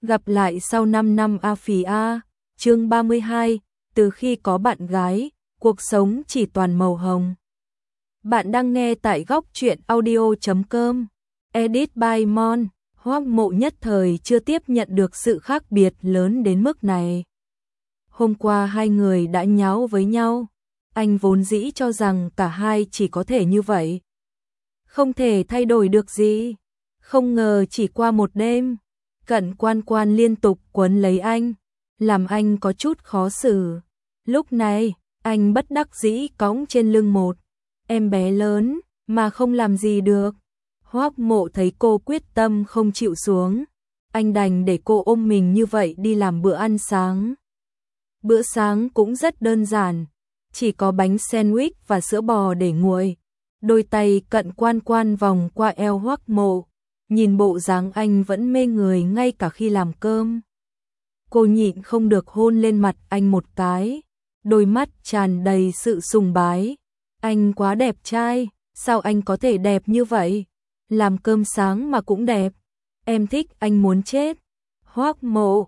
Gặp lại sau 5 năm a phì a, chương 32, từ khi có bạn gái, cuộc sống chỉ toàn màu hồng. Bạn đang nghe tại góc truyện audio.com, edit by Mon. Hoắc Mộ nhất thời chưa tiếp nhận được sự khác biệt lớn đến mức này. Hôm qua hai người đã nháo với nhau, anh vốn dĩ cho rằng cả hai chỉ có thể như vậy. Không thể thay đổi được gì, không ngờ chỉ qua một đêm, Cận Quan Quan liên tục quấn lấy anh, làm anh có chút khó xử. Lúc này, anh bất đắc dĩ cõng trên lưng một em bé lớn mà không làm gì được. Hoắc Mộ thấy cô quyết tâm không chịu xuống, anh đành để cô ôm mình như vậy đi làm bữa ăn sáng. Bữa sáng cũng rất đơn giản, chỉ có bánh sandwich và sữa bò để nguội. Đôi tay Cận Quan Quan vòng qua eo Hoắc Mộ, nhìn bộ dáng anh vẫn mê người ngay cả khi làm cơm. Cô nhịn không được hôn lên mặt anh một cái, đôi mắt tràn đầy sự sùng bái. Anh quá đẹp trai, sao anh có thể đẹp như vậy? Làm cơm sáng mà cũng đẹp. Em thích anh muốn chết. Hoắc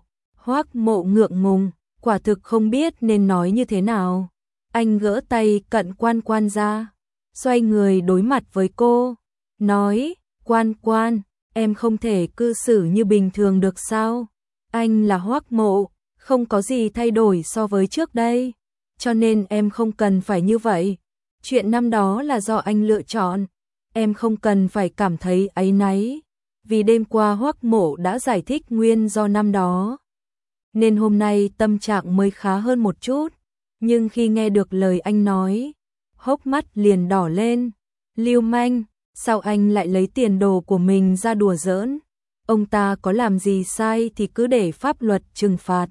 Mộ ngượng ngùng, quả thực không biết nên nói như thế nào. Anh gỡ tay Cận Quan Quan ra, xoay người đối mặt với cô, nói, Quan Quan, em không thể cư xử như bình thường được sao? Anh là Hoắc Mộ, không có gì thay đổi so với trước đây, cho nên em không cần phải như vậy. Chuyện năm đó là do anh lựa chọn, em không cần phải cảm thấy áy náy, vì đêm qua Hoắc Mộ đã giải thích nguyên do năm đó. Nên hôm nay tâm trạng mới khá hơn một chút, nhưng khi nghe được lời anh nói, hốc mắt liền đỏ lên. Lưu manh, sao anh lại lấy tiền đồ của mình ra đùa giỡn? Ông ta có làm gì sai thì cứ để pháp luật trừng phạt.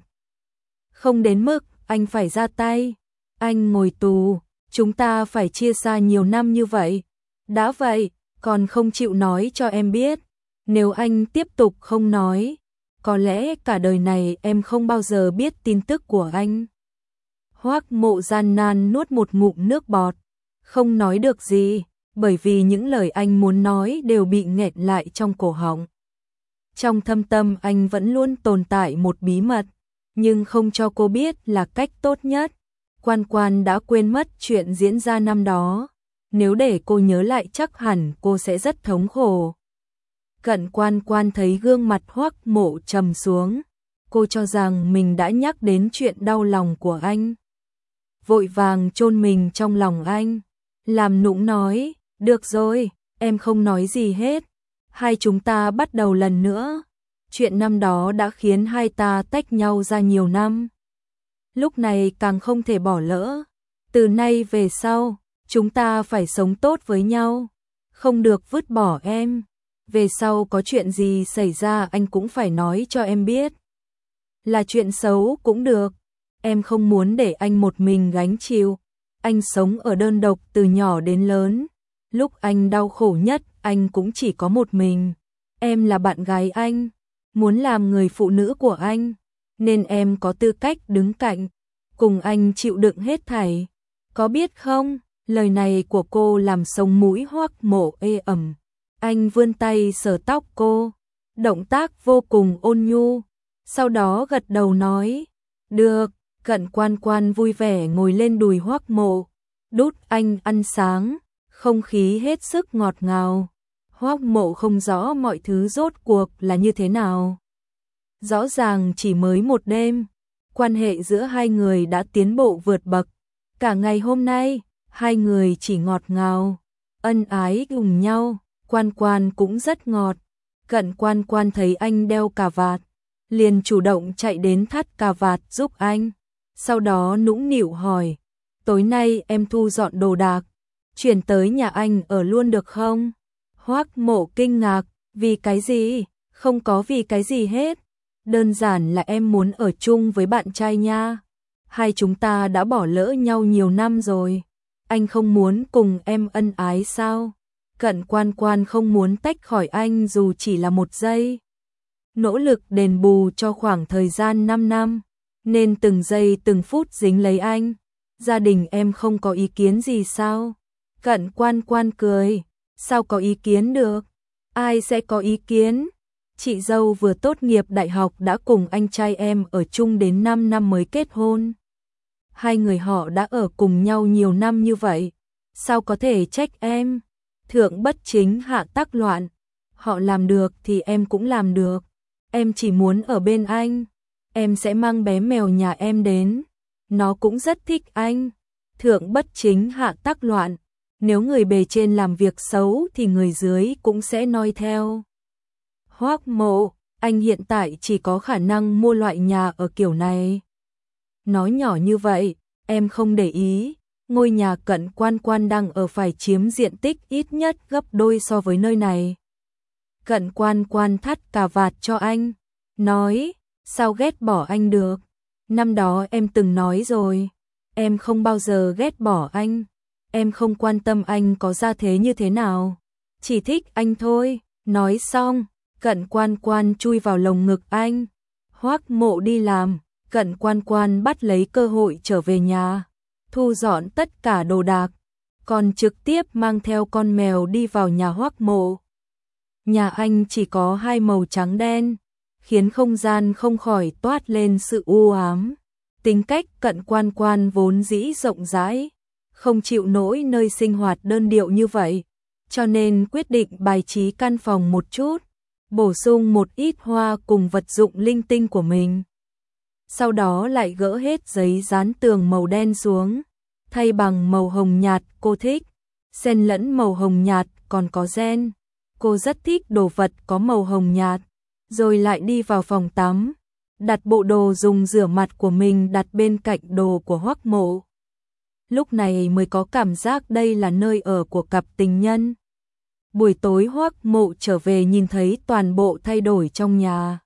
Không đến mức anh phải ra tay. Anh ngồi tù, chúng ta phải chia xa nhiều năm như vậy. Đã vậy, còn không chịu nói cho em biết. Nếu anh tiếp tục không nói, có lẽ cả đời này em không bao giờ biết tin tức của anh. Hoắc Mộ gian nan nuốt một ngụm nước bọt, không nói được gì, bởi vì những lời anh muốn nói đều bị nghẹn lại trong cổ họng. Trong thâm tâm anh vẫn luôn tồn tại một bí mật, nhưng không cho cô biết là cách tốt nhất. Quan Quan đã quên mất chuyện diễn ra năm đó, nếu để cô nhớ lại chắc hẳn cô sẽ rất thống khổ. Cận Quan Quan thấy gương mặt Hoắc Mộ trầm xuống, cô cho rằng mình đã nhắc đến chuyện đau lòng của anh. Vội vàng chôn mình trong lòng anh, làm nũng nói, được rồi, em không nói gì hết, hai chúng ta bắt đầu lần nữa. Chuyện năm đó đã khiến hai ta tách nhau ra nhiều năm. Lúc này càng không thể bỏ lỡ, từ nay về sau, chúng ta phải sống tốt với nhau, không được vứt bỏ em. Về sau có chuyện gì xảy ra anh cũng phải nói cho em biết. Là chuyện xấu cũng được, em không muốn để anh một mình gánh chịu. Anh sống ở đơn độc từ nhỏ đến lớn, lúc anh đau khổ nhất anh cũng chỉ có một mình. Em là bạn gái anh, muốn làm người phụ nữ của anh, nên em có tư cách đứng cạnh, cùng anh chịu đựng hết thảy. Có biết không, lời này của cô làm sống mũi Hoắc Mộ ê ẩm. Anh vươn tay sờ tóc cô, động tác vô cùng ôn nhu, sau đó gật đầu nói, được. Cận Quan Quan vui vẻ ngồi lên đùi Hoắc Mộ, đút anh ăn sáng, không khí hết sức ngọt ngào. Hoắc Mộ không rõ mọi thứ rốt cuộc là như thế nào. Rõ ràng chỉ mới một đêm, quan hệ giữa hai người đã tiến bộ vượt bậc. Cả ngày hôm nay, hai người chỉ ngọt ngào, ân ái cùng nhau. Quan Quan cũng rất ngọt. Cận Quan Quan thấy anh đeo cà vạt, liền chủ động chạy đến thắt cà vạt giúp anh. Sau đó nũng nịu hỏi, tối nay em thu dọn đồ đạc, chuyển tới nhà anh ở luôn được không? Hoắc Mộ kinh ngạc, vì cái gì? Không có vì cái gì hết. Đơn giản là em muốn ở chung với bạn trai nha. Hai chúng ta đã bỏ lỡ nhau nhiều năm rồi. Anh không muốn cùng em ân ái sao? Cận Quan Quan không muốn tách khỏi anh dù chỉ là một giây. Nỗ lực đền bù cho khoảng thời gian 5 năm, nên từng giây từng phút dính lấy anh. Gia đình em không có ý kiến gì sao? Cận Quan Quan cười, sao có ý kiến được? Ai sẽ có ý kiến? Chị dâu vừa tốt nghiệp đại học đã cùng anh trai em ở chung đến 5 năm mới kết hôn. Hai người họ đã ở cùng nhau nhiều năm như vậy, sao có thể trách em? Thượng bất chính hạ tắc loạn, họ làm được thì em cũng làm được. Em chỉ muốn ở bên anh, em sẽ mang bé mèo nhà em đến, nó cũng rất thích anh. Thượng bất chính hạ tắc loạn, nếu người bề trên làm việc xấu thì người dưới cũng sẽ noi theo. Hoắc Mộ, anh hiện tại chỉ có khả năng mua loại nhà ở kiểu này. Nói nhỏ như vậy, em không để ý, ngôi nhà Cận Quan Quan đang ở phải chiếm diện tích ít nhất gấp đôi so với nơi này. Cận Quan Quan thắt cà vạt cho anh, nói, sao ghét bỏ anh được? Năm đó em từng nói rồi, em không bao giờ ghét bỏ anh, em không quan tâm anh có gia thế như thế nào, chỉ thích anh thôi. Nói xong, Cận Quan Quan chui vào lồng ngực anh. Hoắc Mộ đi làm, Cận Quan Quan bắt lấy cơ hội trở về nhà, thu dọn tất cả đồ đạc, còn trực tiếp mang theo con mèo đi vào nhà Hoắc Mộ. Nhà anh chỉ có hai màu trắng đen, khiến không gian không khỏi toát lên sự u ám. Tính cách Cận Quan Quan vốn dĩ rộng rãi, không chịu nổi nơi sinh hoạt đơn điệu như vậy, cho nên quyết định bài trí căn phòng một chút, bổ sung một ít hoa cùng vật dụng linh tinh của mình. Sau đó lại gỡ hết giấy dán tường màu đen xuống, thay bằng màu hồng nhạt cô thích, xen lẫn màu hồng nhạt còn có gen. Cô rất thích đồ vật có màu hồng nhạt, rồi lại đi vào phòng tắm, đặt bộ đồ dùng rửa mặt của mình đặt bên cạnh đồ của Hoắc Mộ. Lúc này mới có cảm giác đây là nơi ở của cặp tình nhân. Buổi tối Hoắc Mộ trở về nhìn thấy toàn bộ thay đổi trong nhà.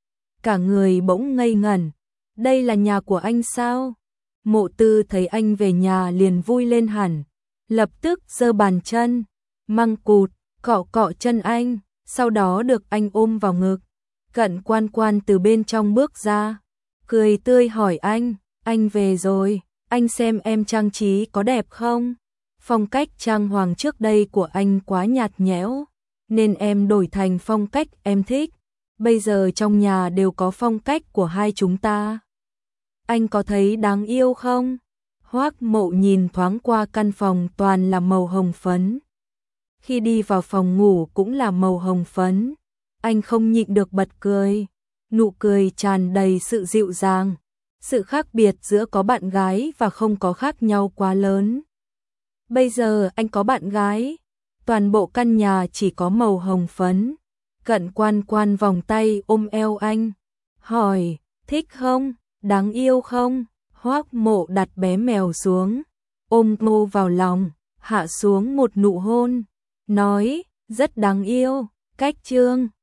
Cả người bỗng ngây ngẩn, đây là nhà của anh sao? Mộ Tư thấy anh về nhà liền vui lên hẳn, lập tức giơ bàn chân, măng cụt, cọ cọ chân anh, sau đó được anh ôm vào ngực. Cận Quan Quan từ bên trong bước ra, cười tươi hỏi anh về rồi, anh xem em trang trí có đẹp không? Phong cách trang hoàng trước đây của anh quá nhạt nhẽo, nên em đổi thành phong cách em thích. Bây giờ trong nhà đều có phong cách của hai chúng ta. Anh có thấy đáng yêu không? Hoắc Mộ nhìn thoáng qua căn phòng toàn là màu hồng phấn. Khi đi vào phòng ngủ cũng là màu hồng phấn. Anh không nhịn được bật cười. Nụ cười tràn đầy sự dịu dàng. Sự khác biệt giữa có bạn gái và không có khác nhau quá lớn. Bây giờ anh có bạn gái. Toàn bộ căn nhà chỉ có màu hồng phấn. Cận Quan Quan vòng tay ôm eo anh, hỏi, thích không, đáng yêu không? Hoắc Mộ đặt bé mèo xuống, ôm cô vào lòng, hạ xuống một nụ hôn, nói, rất đáng yêu. Cách chương